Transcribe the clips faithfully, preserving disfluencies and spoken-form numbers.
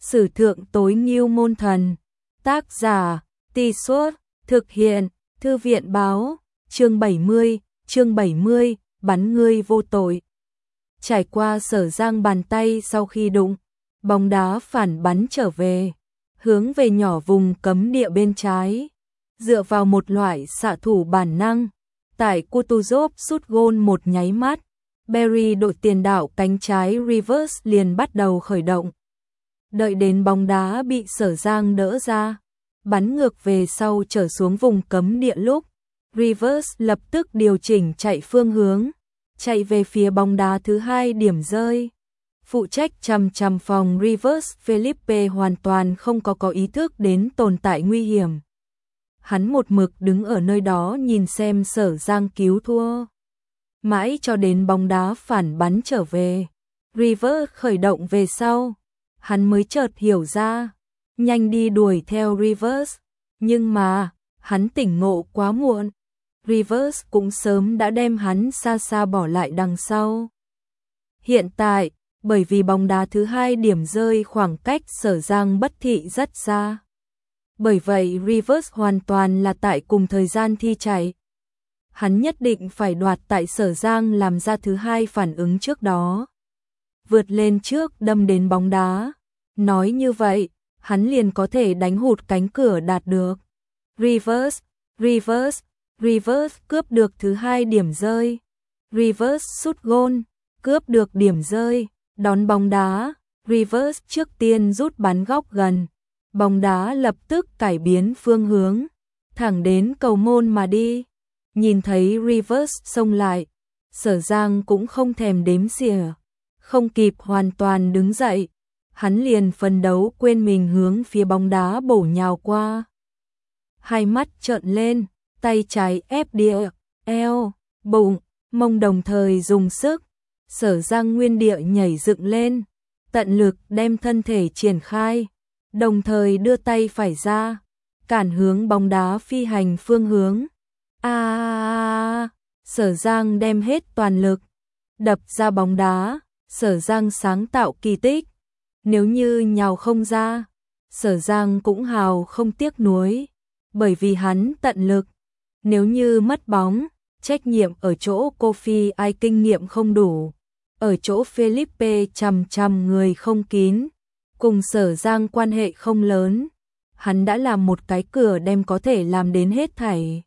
Sử thượng tối ngưu môn thần. Tác giả, Tì Suốt, thực hiện, Thư viện báo, chương bảy mươi, chương bảy mươi, bắn ngươi vô tội. Trải qua Sở Giang bàn tay sau khi đụng, bóng đá phản bắn trở về, hướng về nhỏ vùng cấm địa bên trái. Dựa vào một loại xạ thủ bản năng, tại Kutuzov sút gôn một nháy mắt, Barry đội tiền đạo cánh trái Rivers liền bắt đầu khởi động. Đợi đến bóng đá bị Sở Giang đỡ ra, bắn ngược về sau trở xuống vùng cấm địa lúc, Rivers lập tức điều chỉnh chạy phương hướng, chạy về phía bóng đá thứ hai điểm rơi. Phụ trách chằm chằm phòng Rivers Felipe hoàn toàn không có có ý thức đến tồn tại nguy hiểm. Hắn một mực đứng ở nơi đó nhìn xem Sở Giang cứu thua. Mãi cho đến bóng đá phản bắn trở về, Rivers khởi động về sau, hắn mới chợt hiểu ra, nhanh đi đuổi theo Rivers, nhưng mà, hắn tỉnh ngộ quá muộn. Rivers cũng sớm đã đem hắn xa xa bỏ lại đằng sau. Hiện tại, bởi vì bóng đá thứ hai điểm rơi khoảng cách Sở Giang bất thị rất xa. Bởi vậy Rivers hoàn toàn là tại cùng thời gian thi chạy. Hắn nhất định phải đoạt tại Sở Giang làm ra thứ hai phản ứng trước đó. Vượt lên trước đâm đến bóng đá. Nói như vậy, hắn liền có thể đánh hụt cánh cửa đạt được. Rivers, Rivers, Rivers cướp được thứ hai điểm rơi. Rivers sút gôn, cướp được điểm rơi, đón bóng đá. Rivers trước tiên rút bắn góc gần. Bóng đá lập tức cải biến phương hướng, thẳng đến cầu môn mà đi. Nhìn thấy Rivers xông lại, Sở Giang cũng không thèm đếm xỉa, không kịp hoàn toàn đứng dậy, hắn liền phân đấu quên mình hướng phía bóng đá bổ nhào qua. Hai mắt trợn lên, tay trái ép địa, eo, bụng, mông đồng thời dùng sức. Sở Giang nguyên địa nhảy dựng lên, tận lực đem thân thể triển khai, đồng thời đưa tay phải ra, cản hướng bóng đá phi hành phương hướng. A à, Sở Giang đem hết toàn lực, đập ra bóng đá. Sở Giang sáng tạo kỳ tích. Nếu như nhào không ra, Sở Giang cũng hào không tiếc nuối, bởi vì hắn tận lực. Nếu như mất bóng, trách nhiệm ở chỗ Kofi ai kinh nghiệm không đủ, ở chỗ Felipe chằm chằm người không kín, cùng Sở Giang quan hệ không lớn. Hắn đã làm một cái cửa đem có thể làm đến hết thảy.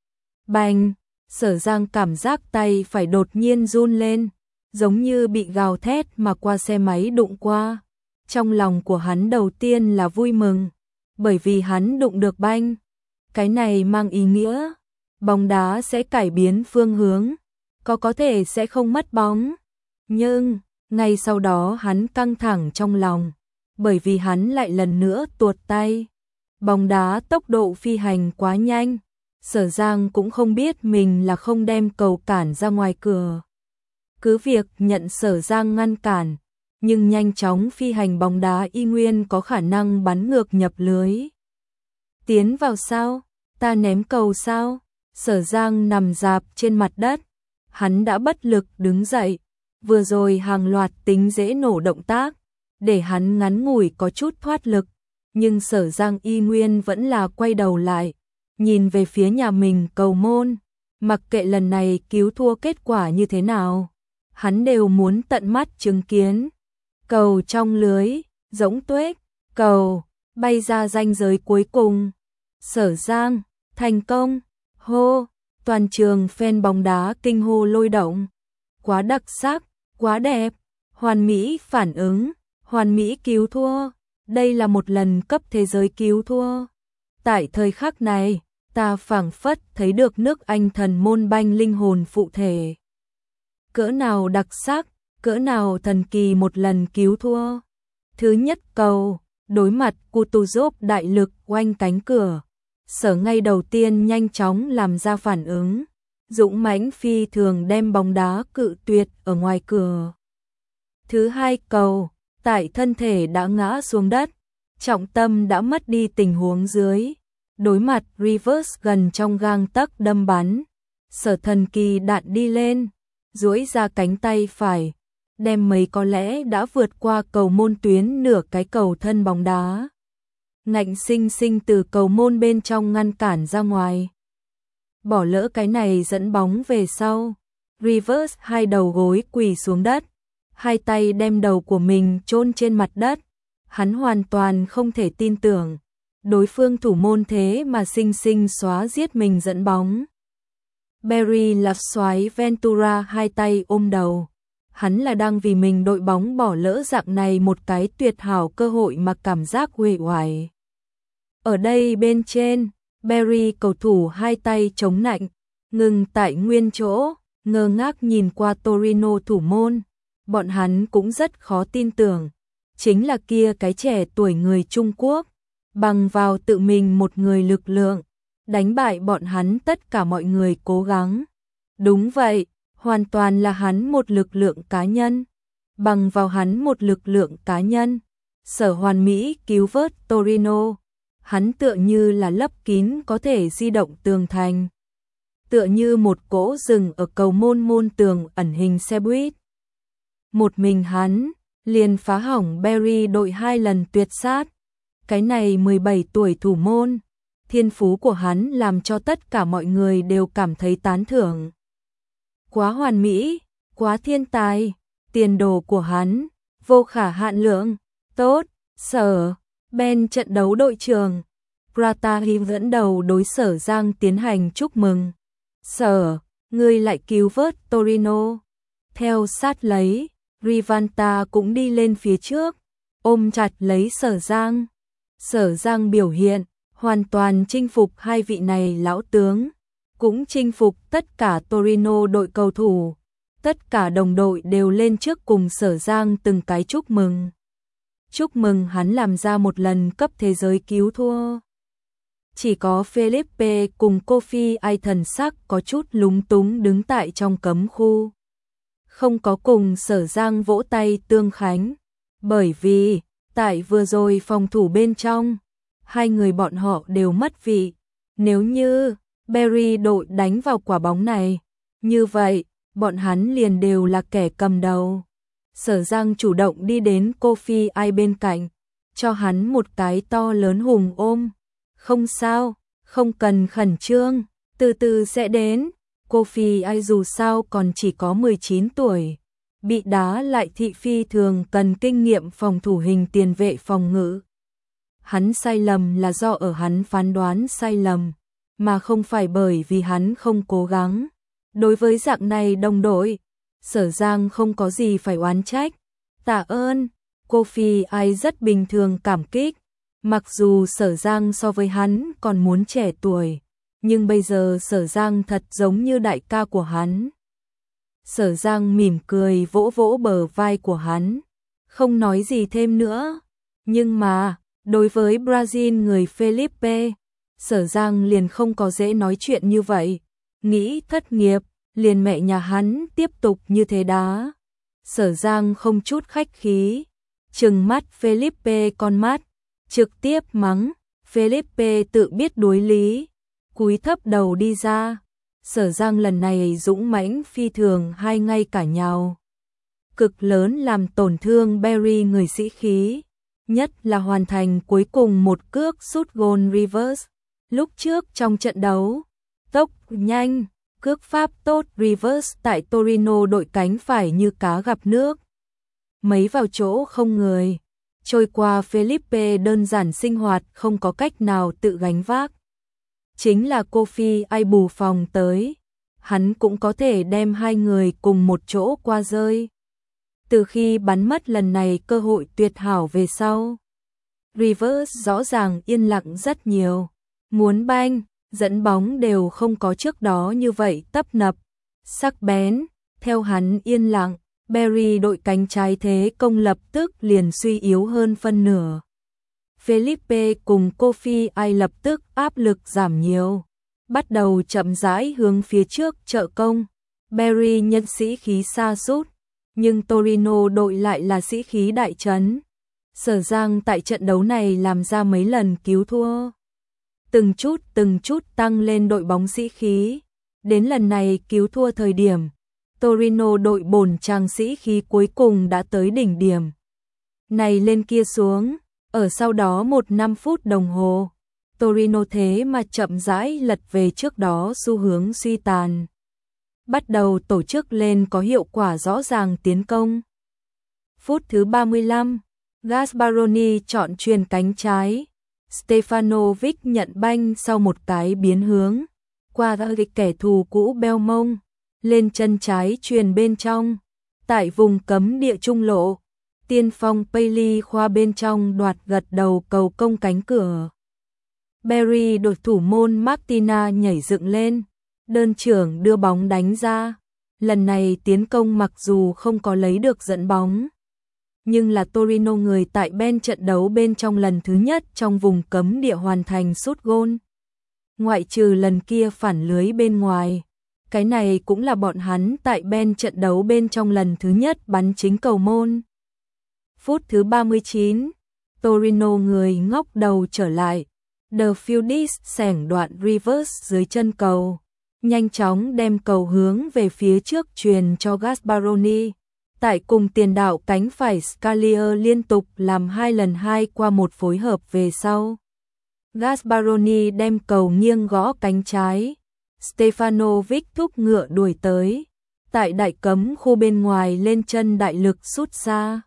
Bành, Sở Giang cảm giác tay phải đột nhiên run lên, giống như bị gào thét mà qua xe máy đụng qua. Trong lòng của hắn đầu tiên là vui mừng, bởi vì hắn đụng được banh. Cái này mang ý nghĩa, bóng đá sẽ cải biến phương hướng, có có thể sẽ không mất bóng. Nhưng, ngay sau đó hắn căng thẳng trong lòng, bởi vì hắn lại lần nữa tuột tay. Bóng đá tốc độ phi hành quá nhanh, Sở Giang cũng không biết mình là không đem cầu cản ra ngoài cửa. Cứ việc nhận Sở Giang ngăn cản, nhưng nhanh chóng phi hành bóng đá y nguyên có khả năng bắn ngược nhập lưới. Tiến vào sao? Ta ném cầu sao? Sở Giang nằm rạp trên mặt đất, hắn đã bất lực đứng dậy. Vừa rồi hàng loạt tính dễ nổ động tác, để hắn ngắn ngủi có chút thoát lực, nhưng Sở Giang y nguyên vẫn là quay đầu lại, nhìn về phía nhà mình cầu môn, mặc kệ lần này cứu thua kết quả như thế nào, hắn đều muốn tận mắt chứng kiến. Cầu trong lưới, rỗng tuếch, cầu, bay ra ranh giới cuối cùng. Sở Giang, thành công, hô, toàn trường fan bóng đá kinh hô lôi động. Quá đặc sắc, quá đẹp, hoàn mỹ phản ứng, hoàn mỹ cứu thua. Đây là một lần cấp thế giới cứu thua. Tại thời khắc này, ta phảng phất thấy được nước Anh thần môn banh linh hồn phụ thể. Cỡ nào đặc sắc, cỡ nào thần kỳ một lần cứu thua. Thứ nhất cầu, đối mặt Kutuzov đại lực oanh cánh cửa. Sở ngay đầu tiên nhanh chóng làm ra phản ứng, dũng mãnh phi thường đem bóng đá cự tuyệt ở ngoài cửa. Thứ hai cầu, tại thân thể đã ngã xuống đất, trọng tâm đã mất đi tình huống dưới, đối mặt Rivers gần trong gang tấc đâm bắn. Sở thần kỳ đạn đi lên, duỗi ra cánh tay phải, đem mấy có lẽ đã vượt qua cầu môn tuyến nửa cái cầu thân bóng đá. Ngạnh sinh sinh từ cầu môn bên trong ngăn cản ra ngoài. Bỏ lỡ cái này dẫn bóng về sau. Rivers hai đầu gối quỳ xuống đất, hai tay đem đầu của mình chôn trên mặt đất. Hắn hoàn toàn không thể tin tưởng, đối phương thủ môn thế mà sinh sinh xóa giết mình dẫn bóng. Barry là soái Ventura hai tay ôm đầu. Hắn là đang vì mình đội bóng bỏ lỡ dạng này một cái tuyệt hảo cơ hội mà cảm giác uể oải. Ở đây bên trên, Barry cầu thủ hai tay chống nạnh, ngừng tại nguyên chỗ, ngơ ngác nhìn qua Torino thủ môn. Bọn hắn cũng rất khó tin tưởng, chính là kia cái trẻ tuổi người Trung Quốc, bằng vào tự mình một người lực lượng, đánh bại bọn hắn tất cả mọi người cố gắng. Đúng vậy, hoàn toàn là hắn một lực lượng cá nhân, bằng vào hắn một lực lượng cá nhân, sở hoàn mỹ cứu vớt Torino. Hắn tựa như là lấp kín có thể di động tường thành, tựa như một cỗ rừng ở cầu môn môn tường ẩn hình xe buýt. Một mình hắn liền phá hỏng Barry đội hai lần tuyệt sát. Cái này mười bảy tuổi thủ môn, thiên phú của hắn làm cho tất cả mọi người đều cảm thấy tán thưởng. Quá hoàn mỹ, quá thiên tài, tiền đồ của hắn vô khả hạn lượng. Tốt, Sở Ben trận đấu đội trưởng Pratahim dẫn đầu đối Sở Giang tiến hành chúc mừng. Sở, ngươi lại cứu vớt Torino. Theo sát lấy, Rivanta cũng đi lên phía trước, ôm chặt lấy Sở Giang. Sở Giang biểu hiện hoàn toàn chinh phục hai vị này lão tướng, cũng chinh phục tất cả Torino đội cầu thủ. Tất cả đồng đội đều lên trước cùng Sở Giang từng cái chúc mừng. Chúc mừng hắn làm ra một lần cấp thế giới cứu thua. Chỉ có Felipe cùng Kofi ai thần sắc có chút lúng túng đứng tại trong cấm khu, không có cùng Sở Giang vỗ tay tương khánh, bởi vì tại vừa rồi phòng thủ bên trong, hai người bọn họ đều mất vị. Nếu như Barry đội đánh vào quả bóng này, như vậy bọn hắn liền đều là kẻ cầm đầu. Sở Giang chủ động đi đến Kofi ai bên cạnh, cho hắn một cái to lớn hùng ôm. Không sao, không cần khẩn trương, từ từ sẽ đến. Kofi ai dù sao còn chỉ có mười chín tuổi, bị đá lại thị phi thường cần kinh nghiệm phòng thủ hình tiền vệ phòng ngự. Hắn sai lầm là do ở hắn phán đoán sai lầm, mà không phải bởi vì hắn không cố gắng. Đối với dạng này đồng đội, Sở Giang không có gì phải oán trách. Tạ ơn, Kofi ai rất bình thường cảm kích. Mặc dù Sở Giang so với hắn còn muốn trẻ tuổi, nhưng bây giờ Sở Giang thật giống như đại ca của hắn. Sở Giang mỉm cười vỗ vỗ bờ vai của hắn, không nói gì thêm nữa. Nhưng mà, đối với Brazil người Felipe, Sở Giang liền không có dễ nói chuyện như vậy. Nghĩ thất nghiệp, liền mẹ nhà hắn tiếp tục như thế đá. Sở Giang không chút khách khí, trừng mắt Felipe con mắt, trực tiếp mắng. Felipe tự biết đối lý, cúi thấp đầu đi ra. Sở Giang lần này dũng mãnh phi thường, hai ngay cả nhào cực lớn làm tổn thương Barry người sĩ khí, nhất là hoàn thành cuối cùng một cước sút gôn Rivers. Lúc trước trong trận đấu, tốc nhanh, cước pháp tốt Rivers tại Torino đội cánh phải như cá gặp nước, mấy vào chỗ không người. Trôi qua Felipe đơn giản sinh hoạt không có cách nào tự gánh vác. Chính là Kofi ai bù phòng tới, hắn cũng có thể đem hai người cùng một chỗ qua rơi. Từ khi bắn mất lần này cơ hội tuyệt hảo về sau, Rivers rõ ràng yên lặng rất nhiều. Muốn banh, dẫn bóng đều không có trước đó như vậy tấp nập, sắc bén. Theo hắn yên lặng, Barry đội cánh trái thế công lập tức liền suy yếu hơn phân nửa. Felipe cùng Kofi ai lập tức áp lực giảm nhiều, bắt đầu chậm rãi hướng phía trước trợ công. Barry nhân sĩ khí sa sút, nhưng Torino đội lại là sĩ khí đại trấn. Sở Giang tại trận đấu này làm ra mấy lần cứu thua, từng chút từng chút tăng lên đội bóng sĩ khí. Đến lần này cứu thua thời điểm, Torino đội bổn chàng sĩ khí cuối cùng đã tới đỉnh điểm. Này lên kia xuống, ở sau đó một năm phút đồng hồ, Torino thế mà chậm rãi lật về trước đó xu hướng suy tàn. Bắt đầu tổ chức lên có hiệu quả rõ ràng tiến công. Phút thứ ba mươi lăm, Gasparoni chọn chuyền cánh trái. Stefanovic nhận banh sau một cái biến hướng. Qua kẻ thù cũ Belmont, lên chân trái chuyền bên trong. Tại vùng cấm địa trung lộ, tiên phong Payli khoa bên trong đoạt gật đầu cầu công cánh cửa. Barry đội thủ môn Martina nhảy dựng lên, đơn trưởng đưa bóng đánh ra. Lần này tiến công mặc dù không có lấy được dẫn bóng, nhưng là Torino người tại bên trận đấu bên trong lần thứ nhất trong vùng cấm địa hoàn thành sút gôn. Ngoại trừ lần kia phản lưới bên ngoài, cái này cũng là bọn hắn tại bên trận đấu bên trong lần thứ nhất bắn chính cầu môn. Phút thứ ba mươi chín, Torino người ngóc đầu trở lại. The Fields xẻng đoạn reverse dưới chân cầu, nhanh chóng đem cầu hướng về phía trước truyền cho Gasparoni. Tại cùng tiền đạo cánh phải Scalier liên tục làm hai lần hai qua một phối hợp về sau. Gasparoni đem cầu nghiêng gõ cánh trái. Stefanovic thúc ngựa đuổi tới. Tại đại cấm khu bên ngoài lên chân đại lực sút xa.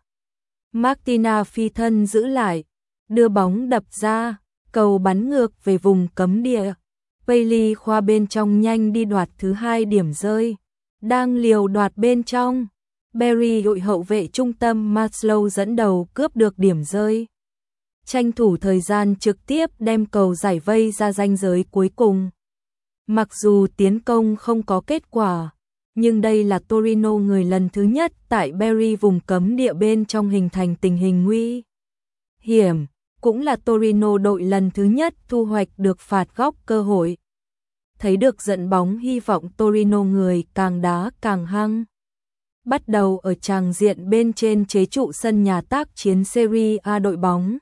Martina phi thân giữ lại, đưa bóng đập ra, cầu bắn ngược về vùng cấm địa. Payli khoa bên trong nhanh đi đoạt thứ hai điểm rơi. Đang liều đoạt bên trong, Barry đội hậu vệ trung tâm Maslow dẫn đầu cướp được điểm rơi. Tranh thủ thời gian trực tiếp đem cầu giải vây ra ranh giới cuối cùng. Mặc dù tiến công không có kết quả, nhưng đây là Torino người lần thứ nhất tại Barry vùng cấm địa bên trong hình thành tình hình nguy hiểm, cũng là Torino đội lần thứ nhất thu hoạch được phạt góc cơ hội. Thấy được dẫn bóng hy vọng Torino người càng đá càng hăng. Bắt đầu ở tràng diện bên trên chế trụ sân nhà tác chiến Serie A đội bóng.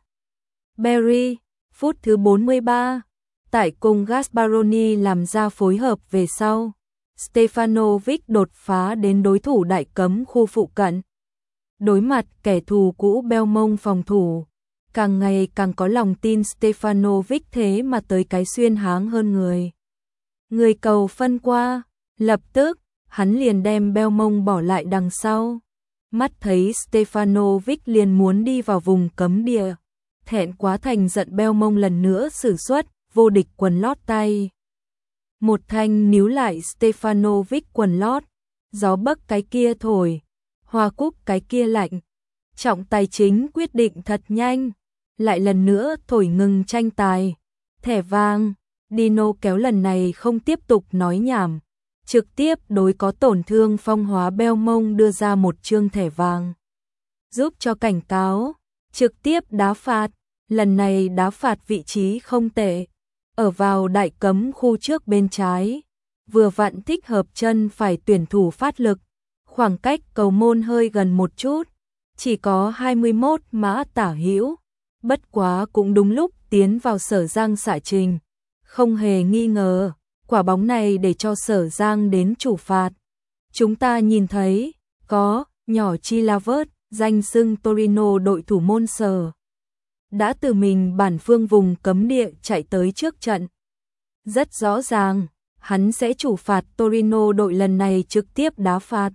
Barry, phút thứ bốn mươi ba, tại cùng Gasparoni làm ra phối hợp về sau. Stefanovic đột phá đến đối thủ đại cấm khu phụ cận. Đối mặt kẻ thù cũ Belmont phòng thủ, càng ngày càng có lòng tin Stefanovic thế mà tới cái xuyên háng hơn người. Người cầu phân qua, lập tức, hắn liền đem Belmont bỏ lại đằng sau. Mắt thấy Stefanovic liền muốn đi vào vùng cấm địa. Thẹn quá thành giận Belmont lần nữa sử xuất, vô địch quần lót tay. Một thanh níu lại Stefanovic quần lót, gió bấc cái kia thổi, hoa cúc cái kia lạnh. Trọng tài chính quyết định thật nhanh, lại lần nữa thổi ngừng tranh tài. Thẻ vàng, Dino kéo lần này không tiếp tục nói nhảm, trực tiếp đối có tổn thương phong hóa Belmont đưa ra một chương thẻ vàng. Giúp cho cảnh cáo, trực tiếp đá phạt, lần này đá phạt vị trí không tệ. Ở vào đại cấm khu trước bên trái, vừa vặn thích hợp chân phải tuyển thủ phát lực, khoảng cách cầu môn hơi gần một chút, chỉ có hai mươi mốt mã tả hữu, bất quá cũng đúng lúc tiến vào Sở Giang xả trình, không hề nghi ngờ, quả bóng này để cho Sở Giang đến chủ phạt. Chúng ta nhìn thấy, có, nhỏ Chilavert, danh xưng Torino đội thủ môn Sở. Đã từ mình bản phương vùng cấm địa chạy tới trước trận. Rất rõ ràng, hắn sẽ chủ phạt Torino đội lần này trực tiếp đá phạt.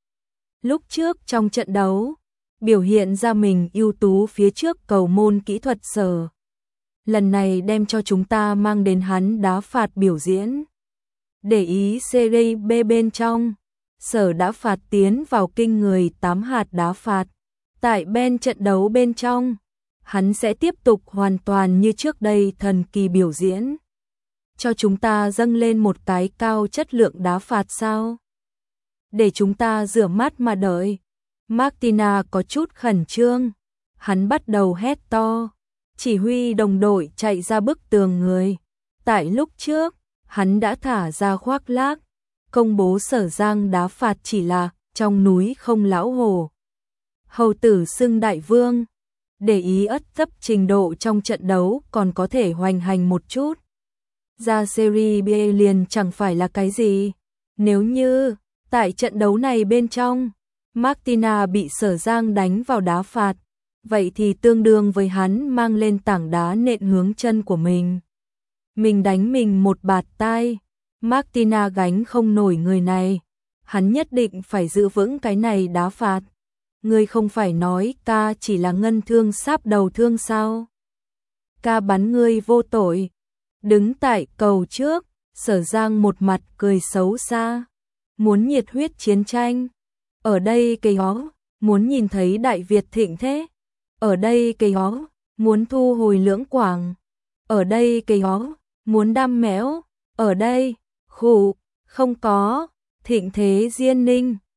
Lúc trước trong trận đấu, biểu hiện ra mình ưu tú phía trước cầu môn kỹ thuật Sở. Lần này đem cho chúng ta mang đến hắn đá phạt biểu diễn. Để ý Serie B bên trong, Sở đã phạt tiến vào kinh người tám hạt đá phạt. Tại bên trận đấu bên trong, hắn sẽ tiếp tục hoàn toàn như trước đây thần kỳ biểu diễn. Cho chúng ta dâng lên một cái cao chất lượng đá phạt sao? Để chúng ta rửa mắt mà đợi. Martina có chút khẩn trương. Hắn bắt đầu hét to, chỉ huy đồng đội chạy ra bức tường người. Tại lúc trước, hắn đã thả ra khoác lác, công bố Sở Giang đá phạt chỉ là trong núi không lão hổ. Hầu tử xưng đại vương. Để ý ất thấp trình độ trong trận đấu còn có thể hoành hành một chút. Ra Serie B liền chẳng phải là cái gì. Nếu như Tại trận đấu này bên trong, Martina bị Sở Giang đánh vào đá phạt, vậy thì tương đương với hắn mang lên tảng đá nện hướng chân của mình. Mình đánh mình một bạt tai, Martina gánh không nổi người này, hắn nhất định phải giữ vững cái này đá phạt. Ngươi không phải nói ta chỉ là ngân thương sáp đầu thương sao? Ca bắn ngươi vô tội. Đứng tại cầu trước, Sở Giang một mặt cười xấu xa, muốn nhiệt huyết chiến tranh. Ở đây cây hó, muốn nhìn thấy Đại Việt thịnh thế. Ở đây cây hó, muốn thu hồi Lưỡng Quảng. Ở đây cây hó, muốn đam mẽo. Ở đây, khủ, không có, thịnh thế Diên Ninh.